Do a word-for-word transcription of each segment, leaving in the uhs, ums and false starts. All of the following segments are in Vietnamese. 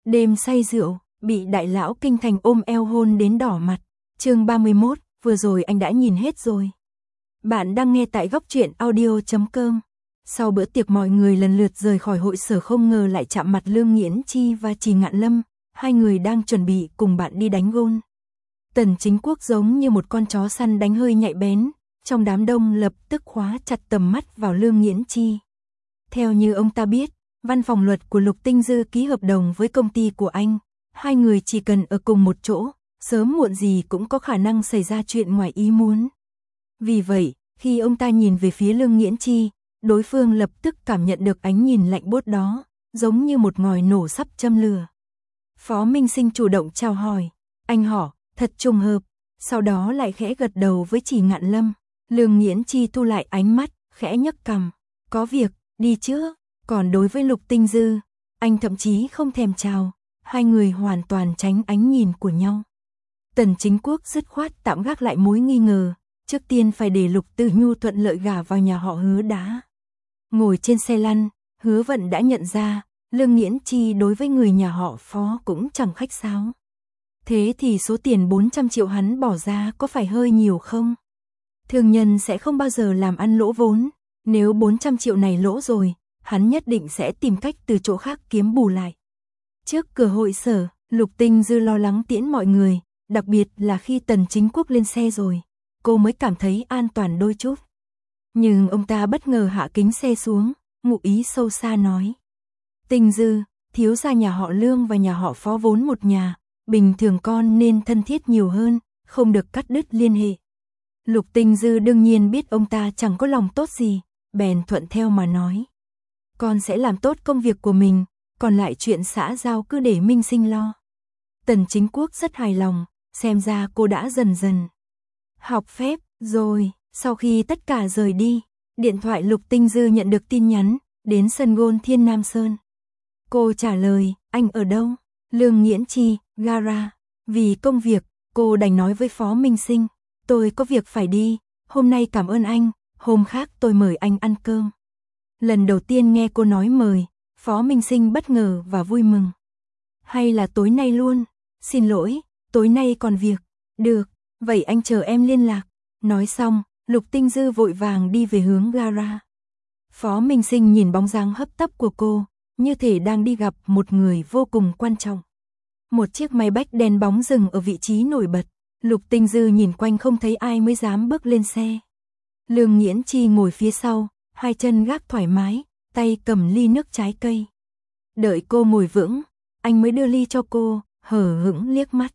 Đêm say rượu, bị đại lão kinh thành ôm eo hôn đến đỏ mặt. Chương ba mươi mốt, vừa rồi anh đã nhìn hết rồi. Bạn đang nghe tại góc truyện audio chấm com. Sau bữa tiệc mọi người lần lượt rời khỏi hội sở, không ngờ lại chạm mặt Lương Nghiễn Chi và Trì Ngạn Lâm, hai người đang chuẩn bị cùng bạn đi đánh gôn. Tần Chính Quốc giống như một con chó săn đánh hơi nhạy bén, trong đám đông lập tức khóa chặt tầm mắt vào Lương Nghiễn Chi. Theo như ông ta biết, văn phòng luật của Lục Tinh Dư ký hợp đồng với công ty của anh, hai người chỉ cần ở cùng một chỗ, sớm muộn gì cũng có khả năng xảy ra chuyện ngoài ý muốn. Vì vậy, khi ông ta nhìn về phía Lương Nghiễn Chi, đối phương lập tức cảm nhận được ánh nhìn lạnh buốt đó, giống như một ngòi nổ sắp châm lửa. Phó Minh Sinh chủ động chào hỏi, anh họ, thật trùng hợp, sau đó lại khẽ gật đầu với Trì Ngạn Lâm. Lương Nghiễn Chi thu lại ánh mắt, khẽ nhấc cằm, có việc, đi chứ. Còn đối với Lục Tinh Dư, anh thậm chí không thèm chào, hai người hoàn toàn tránh ánh nhìn của nhau. Tần Chính Quốc dứt khoát tạm gác lại mối nghi ngờ, trước tiên phải để Lục Tử Nhu thuận lợi gả vào nhà họ Hứa đã. Ngồi trên xe lăn, Hứa Vận đã nhận ra, Lương Nghiễn Chi đối với người nhà họ Phó cũng chẳng khách sáo. Thế thì số tiền bốn trăm triệu hắn bỏ ra có phải hơi nhiều không? Thương nhân sẽ không bao giờ làm ăn lỗ vốn, nếu bốn trăm triệu này lỗ rồi, hắn nhất định sẽ tìm cách từ chỗ khác kiếm bù lại. Trước cửa hội sở, Lục Tinh Dư lo lắng tiễn mọi người, đặc biệt là khi Tần Chính Quốc lên xe rồi, cô mới cảm thấy an toàn đôi chút. Nhưng ông ta bất ngờ hạ kính xe xuống, ngụ ý sâu xa nói. Tinh Dư, thiếu gia nhà họ Lương và nhà họ Phó vốn một nhà, bình thường con nên thân thiết nhiều hơn, không được cắt đứt liên hệ. Lục Tinh Dư đương nhiên biết ông ta chẳng có lòng tốt gì, bèn thuận theo mà nói. Con sẽ làm tốt công việc của mình, còn lại chuyện xã giao cứ để Minh Sinh lo. Tần Chính Quốc rất hài lòng, xem ra cô đã dần dần học phép rồi. Sau khi tất cả rời đi, điện thoại Lục Tinh Dư nhận được tin nhắn, đến sân gôn Thiên Nam Sơn. Cô trả lời, anh ở đâu? Lương Nghiễn Chi, gara. Vì công việc, cô đành nói với Phó Minh Sinh, tôi có việc phải đi, hôm nay cảm ơn anh, hôm khác tôi mời anh ăn cơm. Lần đầu tiên nghe cô nói mời, Phó Minh Sinh bất ngờ và vui mừng. Hay là tối nay luôn? Xin lỗi, tối nay còn việc. Được, vậy anh chờ em liên lạc. Nói xong, Lục Tinh Dư vội vàng đi về hướng gara. Phó Minh Sinh nhìn bóng dáng hấp tấp của cô, như thể đang đi gặp một người vô cùng quan trọng. Một chiếc máy bách đen bóng dừng ở vị trí nổi bật. Lục Tinh Dư nhìn quanh không thấy ai mới dám bước lên xe. Lương Nghiễn Chi ngồi phía sau, hai chân gác thoải mái, tay cầm ly nước trái cây. Đợi cô ngồi vững, anh mới đưa ly cho cô, hờ hững liếc mắt.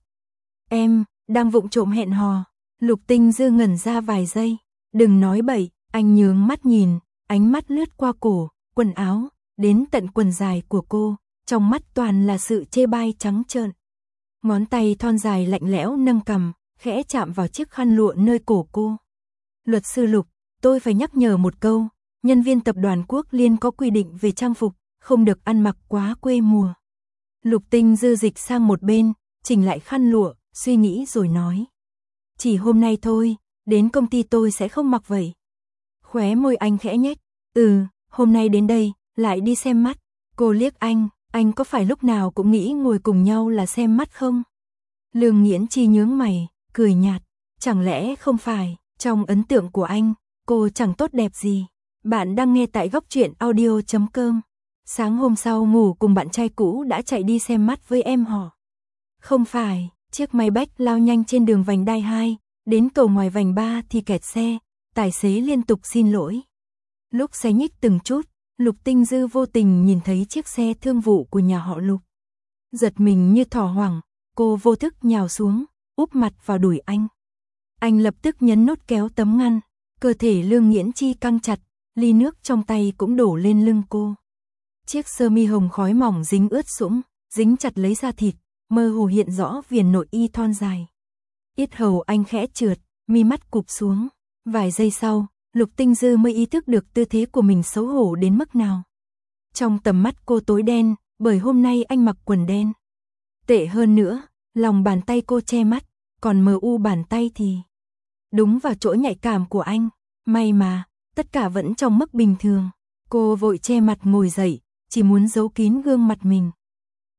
Em, đang vụng trộm hẹn hò. Lục Tinh Dư ngẩn ra vài giây. Đừng nói bậy, anh nhướng mắt nhìn, ánh mắt lướt qua cổ, quần áo, đến tận quần dài của cô, trong mắt toàn là sự chê bai trắng trợn. Ngón tay thon dài lạnh lẽo nâng cằm, khẽ chạm vào chiếc khăn lụa nơi cổ cô. Luật sư Lục, tôi phải nhắc nhở một câu, nhân viên tập đoàn Quốc Liên có quy định về trang phục, không được ăn mặc quá quê mùa. Lục Tinh Dư dịch sang một bên, chỉnh lại khăn lụa, suy nghĩ rồi nói. Chỉ hôm nay thôi, đến công ty tôi sẽ không mặc vậy. Khóe môi anh khẽ nhếch, ừ, hôm nay đến đây, lại đi xem mắt. Cô liếc anh, anh có phải lúc nào cũng nghĩ ngồi cùng nhau là xem mắt không? Lương Nghiễn Chi nhướng mày, cười nhạt, chẳng lẽ không phải, trong ấn tượng của anh, cô chẳng tốt đẹp gì. Bạn đang nghe tại góc truyện audio chấm com. Sáng hôm sau ngủ cùng bạn trai cũ đã chạy đi xem mắt với em họ. Không phải, chiếc máy bách lao nhanh trên đường vành đai hai, đến cầu ngoài vành ba thì kẹt xe, tài xế liên tục xin lỗi. Lúc xe nhích từng chút, Lục Tinh Dư vô tình nhìn thấy chiếc xe thương vụ của nhà họ Lục. Giật mình như thỏ hoảng, cô vô thức nhào xuống, úp mặt vào đùi anh. Anh lập tức nhấn nút kéo tấm ngăn, cơ thể Lương Nghiễn Chi căng chặt, ly nước trong tay cũng đổ lên lưng cô. Chiếc sơ mi hồng khói mỏng dính ướt sũng, dính chặt lấy da thịt, mơ hồ hiện rõ viền nội y thon dài. Yết hầu anh khẽ trượt, mi mắt cụp xuống. Vài giây sau, Lục Tinh Dư mới ý thức được tư thế của mình xấu hổ đến mức nào. Trong tầm mắt cô tối đen, bởi hôm nay anh mặc quần đen. Tệ hơn nữa, lòng bàn tay cô che mắt, còn mờ u bàn tay thì đúng vào chỗ nhạy cảm của anh. May mà, tất cả vẫn trong mức bình thường. Cô vội che mặt ngồi dậy, chỉ muốn giấu kín gương mặt mình.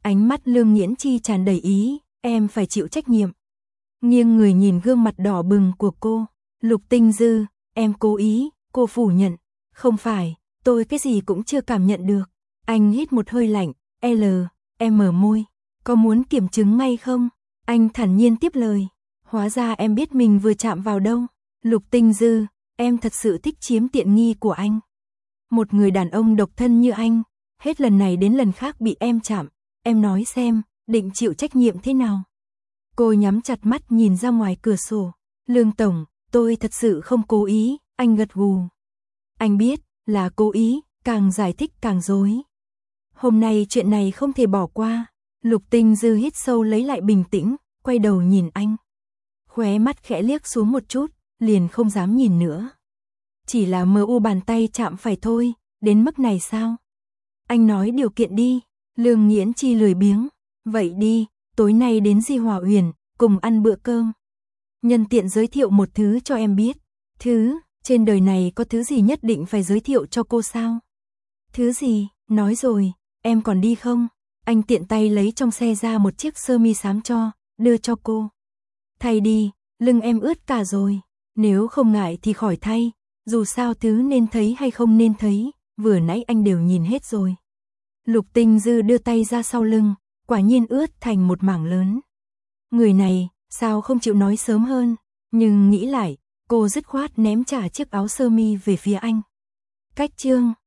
Ánh mắt Lương Nghiễn Chi tràn đầy ý, em phải chịu trách nhiệm. Nghiêng người nhìn gương mặt đỏ bừng của cô, Lục Tinh Dư, em cố ý, cô phủ nhận. Không phải, tôi cái gì cũng chưa cảm nhận được. Anh hít một hơi lạnh, L, em mở môi, có muốn kiểm chứng ngay không? Anh thản nhiên tiếp lời, hóa ra em biết mình vừa chạm vào đâu. Lục Tinh Dư, em thật sự thích chiếm tiện nghi của anh. Một người đàn ông độc thân như anh, hết lần này đến lần khác bị em chạm, em nói xem, định chịu trách nhiệm thế nào? Cô nhắm chặt mắt nhìn ra ngoài cửa sổ, Lương Tổng, tôi thật sự không cố ý, anh gật gù. Anh biết, là cố ý, càng giải thích càng rối. Hôm nay chuyện này không thể bỏ qua. Lục Tinh Dư hít sâu lấy lại bình tĩnh, quay đầu nhìn anh. Khóe mắt khẽ liếc xuống một chút, liền không dám nhìn nữa. Chỉ là mờ u bàn tay chạm phải thôi, đến mức này sao? Anh nói điều kiện đi. Lương Nghiễn Chi lười biếng. Vậy đi, tối nay đến Di Hòa Uyển, cùng ăn bữa cơm. Nhân tiện giới thiệu một thứ cho em biết. Thứ, trên đời này có thứ gì nhất định phải giới thiệu cho cô sao? Thứ gì, nói rồi, em còn đi không? Anh tiện tay lấy trong xe ra một chiếc sơ mi xám cho, đưa cho cô. Thay đi, lưng em ướt cả rồi. Nếu không ngại thì khỏi thay, dù sao thứ nên thấy hay không nên thấy, vừa nãy anh đều nhìn hết rồi. Lục Tinh Dư đưa tay ra sau lưng, quả nhiên ướt thành một mảng lớn. Người này, sao không chịu nói sớm hơn, nhưng nghĩ lại, cô dứt khoát ném trả chiếc áo sơ mi về phía anh. Cách chương